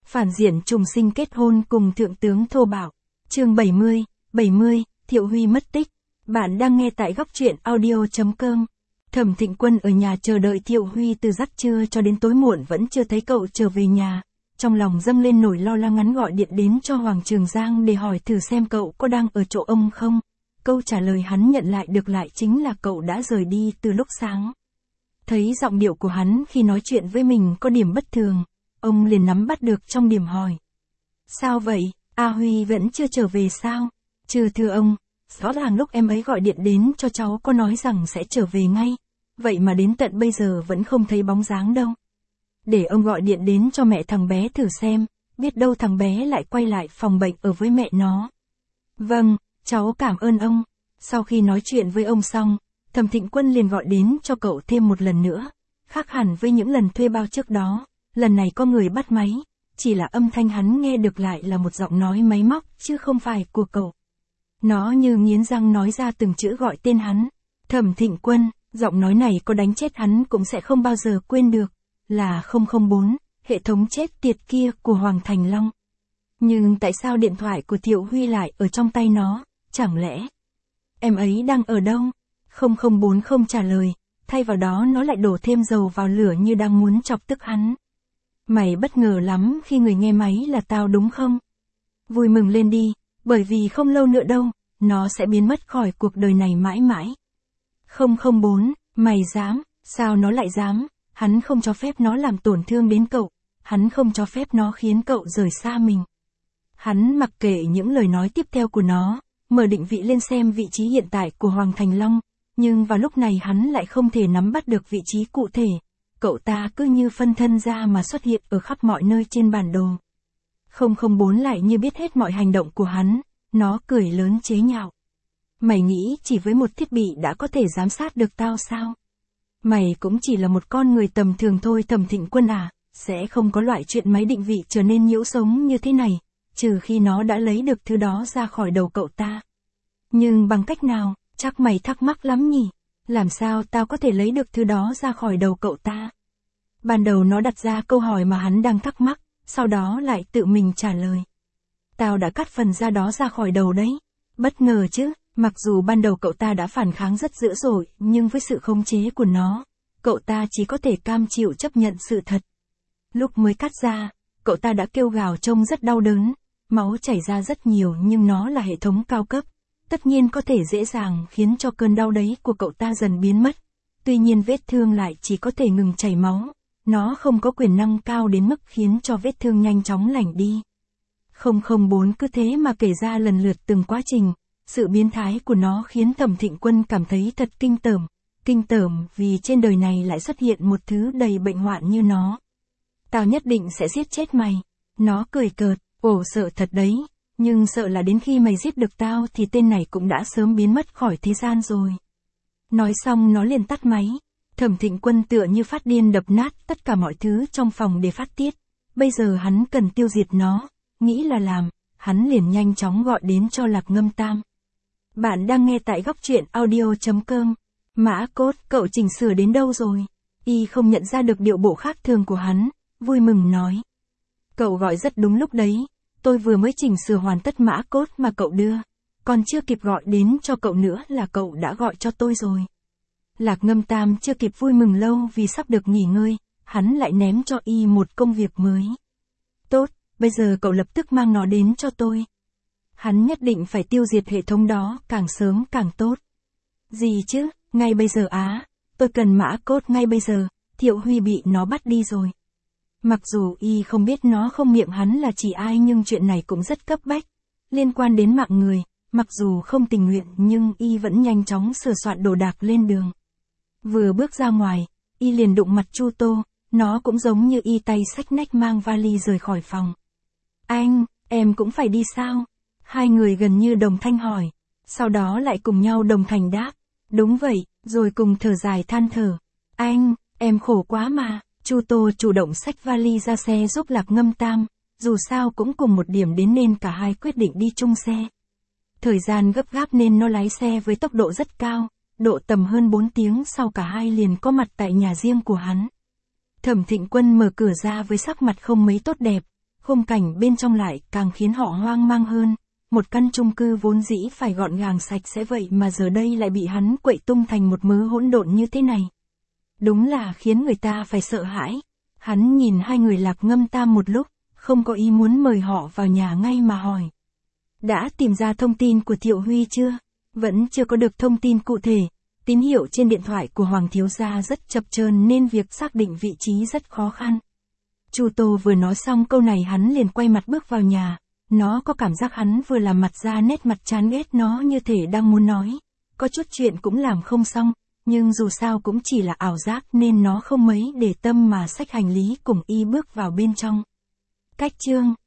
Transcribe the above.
Phản diện trùng sinh kết hôn cùng thượng tướng thô bạo. Chương 70, Thiệu Huy mất tích. Bạn đang nghe tại góc truyện audio.com. Thẩm Thịnh Quân ở nhà chờ đợi Thiệu Huy từ giấc trưa cho đến tối muộn vẫn chưa thấy cậu trở về nhà. Trong lòng dâng lên nỗi lo lắng, ngắn gọi điện đến cho Hoàng Trường Giang để hỏi thử xem cậu có đang ở chỗ ông không. Câu trả lời hắn nhận lại được lại chính là cậu đã rời đi từ lúc sáng. Thấy giọng điệu của hắn khi nói chuyện với mình có điểm bất thường, ông liền nắm bắt được trong điểm hỏi. Sao vậy, A Huy vẫn chưa trở về sao? Chưa thưa ông, rõ ràng lúc em ấy gọi điện đến cho cháu có nói rằng sẽ trở về ngay, vậy mà đến tận bây giờ vẫn không thấy bóng dáng đâu. Để ông gọi điện đến cho mẹ thằng bé thử xem, biết đâu thằng bé lại quay lại phòng bệnh ở với mẹ nó. Vâng, cháu cảm ơn ông. Sau khi nói chuyện với ông xong, Thẩm Thịnh Quân liền gọi đến cho cậu thêm một lần nữa. Khác hẳn với những lần thuê bao trước đó, lần này có người bắt máy, chỉ là âm thanh hắn nghe được lại là một giọng nói máy móc chứ không phải của cậu. Nó như nghiến răng nói ra từng chữ gọi tên hắn. Thẩm Thịnh Quân, giọng nói này có đánh chết hắn cũng sẽ không bao giờ quên được, là 004, hệ thống chết tiệt kia của Hoàng Thành Long. Nhưng tại sao điện thoại của Thiệu Huy lại ở trong tay nó, chẳng lẽ em ấy đang ở đâu? 004 không trả lời, thay vào đó nó lại đổ thêm dầu vào lửa như đang muốn chọc tức hắn. Mày bất ngờ lắm khi người nghe máy là tao đúng không? Vui mừng lên đi, bởi vì không lâu nữa đâu, nó sẽ biến mất khỏi cuộc đời này mãi mãi. 004, mày dám, sao nó lại dám? Hắn không cho phép nó làm tổn thương đến cậu, hắn không cho phép nó khiến cậu rời xa mình. Hắn mặc kệ những lời nói tiếp theo của nó, mở định vị lên xem vị trí hiện tại của Hoàng Thành Long, nhưng vào lúc này hắn lại không thể nắm bắt được vị trí cụ thể. Cậu ta cứ như phân thân ra mà xuất hiện ở khắp mọi nơi trên bản đồ. 004 lại như biết hết mọi hành động của hắn, nó cười lớn chế nhạo. Mày nghĩ chỉ với một thiết bị đã có thể giám sát được tao sao? Mày cũng chỉ là một con người tầm thường thôi Thẩm Thịnh Quân à, sẽ không có loại chuyện máy định vị trở nên nhiễu sống như thế này, trừ khi nó đã lấy được thứ đó ra khỏi đầu cậu ta. Nhưng bằng cách nào, chắc mày thắc mắc lắm nhỉ? Làm sao tao có thể lấy được thứ đó ra khỏi đầu cậu ta? Ban đầu nó đặt ra câu hỏi mà hắn đang thắc mắc, sau đó lại tự mình trả lời. Tao đã cắt phần da đó ra khỏi đầu đấy. Bất ngờ chứ, mặc dù ban đầu cậu ta đã phản kháng rất dữ dội, nhưng với sự khống chế của nó, cậu ta chỉ có thể cam chịu chấp nhận sự thật. Lúc mới cắt ra, cậu ta đã kêu gào trông rất đau đớn, máu chảy ra rất nhiều nhưng nó là hệ thống cao cấp. Tất nhiên có thể dễ dàng khiến cho cơn đau đấy của cậu ta dần biến mất. Tuy nhiên vết thương lại chỉ có thể ngừng chảy máu. Nó không có quyền năng cao đến mức khiến cho vết thương nhanh chóng lành đi. 004 cứ thế mà kể ra lần lượt từng quá trình. Sự biến thái của nó khiến Thẩm Thịnh Quân cảm thấy thật kinh tởm. Kinh tởm vì trên đời này lại xuất hiện một thứ đầy bệnh hoạn như nó. Tao nhất định sẽ giết chết mày. Nó cười cợt, ồ sợ thật đấy. Nhưng sợ là đến khi mày giết được tao thì tên này cũng đã sớm biến mất khỏi thế gian rồi. Nói xong nó liền tắt máy. Thẩm Thịnh Quân tựa như phát điên đập nát tất cả mọi thứ trong phòng để phát tiết. Bây giờ hắn cần tiêu diệt nó. Nghĩ là làm, hắn liền nhanh chóng gọi đến cho Lạc Ngâm Tam. Bạn đang nghe tại góc truyện audio.com. Mã Cốt, cậu chỉnh sửa đến đâu rồi? Y không nhận ra được điệu bộ khác thường của hắn, vui mừng nói. Cậu gọi rất đúng lúc đấy. Tôi vừa mới chỉnh sửa hoàn tất mã cốt mà cậu đưa. Còn chưa kịp gọi đến cho cậu nữa là cậu đã gọi cho tôi rồi. Lạc Ngâm Tam chưa kịp vui mừng lâu vì sắp được nghỉ ngơi, hắn lại ném cho Y một công việc mới. Tốt, bây giờ cậu lập tức mang nó đến cho tôi. Hắn nhất định phải tiêu diệt hệ thống đó càng sớm càng tốt. Gì chứ, ngay bây giờ á, tôi cần mã cốt ngay bây giờ, Thiệu Huy bị nó bắt đi rồi. Mặc dù Y không biết nó không miệng hắn là chỉ ai nhưng chuyện này cũng rất cấp bách. Liên quan đến mạng người, mặc dù không tình nguyện nhưng Y vẫn nhanh chóng sửa soạn đồ đạc lên đường. Vừa bước ra ngoài, Y liền đụng mặt Chu Tô, nó cũng giống như Y tay xách nách mang vali rời khỏi phòng. Anh, em cũng phải đi sao? Hai người gần như đồng thanh hỏi, sau đó lại cùng nhau đồng thanh đáp. Đúng vậy, rồi cùng thở dài than thở. Anh, em khổ quá mà. Chu Tô chủ động xách vali ra xe giúp Lạc Ngâm Tam, dù sao cũng cùng một điểm đến nên cả hai quyết định đi chung xe. Thời gian gấp gáp nên nó lái xe với tốc độ rất cao, độ tầm hơn 4 tiếng sau cả hai liền có mặt tại nhà riêng của hắn. Thẩm Thịnh Quân mở cửa ra với sắc mặt không mấy tốt đẹp, khung cảnh bên trong lại càng khiến họ hoang mang hơn. Một căn chung cư vốn dĩ phải gọn gàng sạch sẽ vậy mà giờ đây lại bị hắn quậy tung thành một mớ hỗn độn như thế này. Đúng là khiến người ta phải sợ hãi. Hắn nhìn hai người Lạc Ngâm Tam một lúc, không có ý muốn mời họ vào nhà ngay mà hỏi. Đã tìm ra thông tin của Thiệu Huy chưa? Vẫn chưa có được thông tin cụ thể. Tín hiệu trên điện thoại của Hoàng thiếu gia rất chập chờn nên việc xác định vị trí rất khó khăn. Chu Tô vừa nói xong câu này hắn liền quay mặt bước vào nhà. Nó có cảm giác hắn vừa làm mặt ra nét mặt chán ghét nó như thể đang muốn nói. Có chút chuyện cũng làm không xong, nhưng dù sao cũng chỉ là ảo giác nên nó không mấy để tâm mà xách hành lý cùng y bước vào bên trong. Cách chương